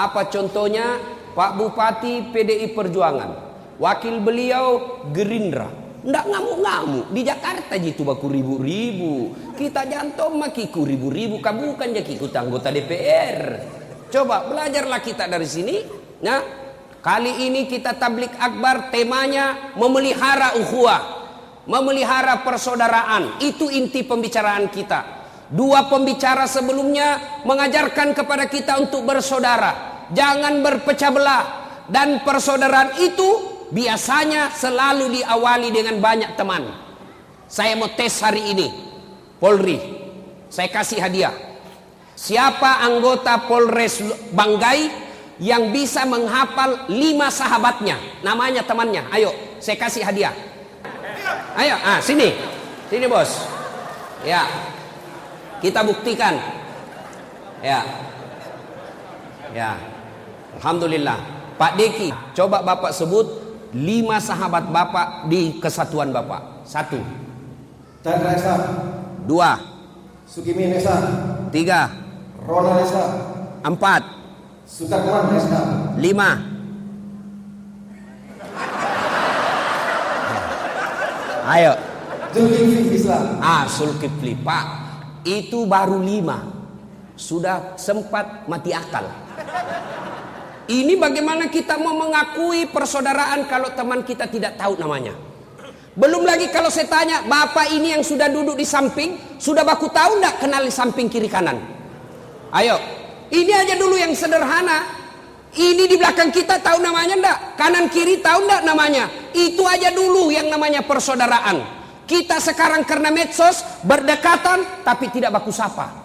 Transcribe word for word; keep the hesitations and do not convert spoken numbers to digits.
Apa contohnya? Pak Bupati P D I Perjuangan, wakil beliau Gerindra. Nggak ngamuk-ngamuk. Di Jakarta jitu baku ribu-ribu. Kita jantung makiku ribu-ribu. Kamu bukan jadi anggota D P R. Coba belajarlah kita dari sini. Nah, kali ini kita tablik akbar, temanya memelihara ukhuwah, memelihara persaudaraan. Itu inti pembicaraan kita. Dua pembicara sebelumnya mengajarkan kepada kita untuk bersaudara, jangan berpecah belah. Dan persaudaraan itu biasanya selalu diawali dengan banyak teman. Saya mau tes hari ini, Polri, saya kasih hadiah. Siapa anggota Polres Banggai yang bisa menghafal lima sahabatnya, namanya temannya? Ayo, saya kasih hadiah. Ayo, ah sini, sini bos. Ya, kita buktikan. Ya, ya, alhamdulillah. Pak Deki, coba bapak sebut lima sahabat bapak di kesatuan bapak. Satu. Chandra Esa. Dua. Sukimin Esa. Tiga. Ronald Esa. Empat. Sukarman Esa. Lima. Ayo. Zulkifli Islam. Ah, Zulkifli, Pak. Itu baru lima. Sudah sempat mati akal. Ini bagaimana kita mau mengakui persaudaraan kalau teman kita tidak tahu namanya. Belum lagi kalau saya tanya, bapak ini yang sudah duduk di samping, sudah baku tahu enggak kenal di samping kiri kanan? Ayo, ini aja dulu yang sederhana. Ini di belakang kita tahu namanya enggak? Kanan kiri tahu enggak namanya? Itu aja dulu yang namanya persaudaraan. Kita sekarang karena medsos berdekatan tapi tidak baku sapa.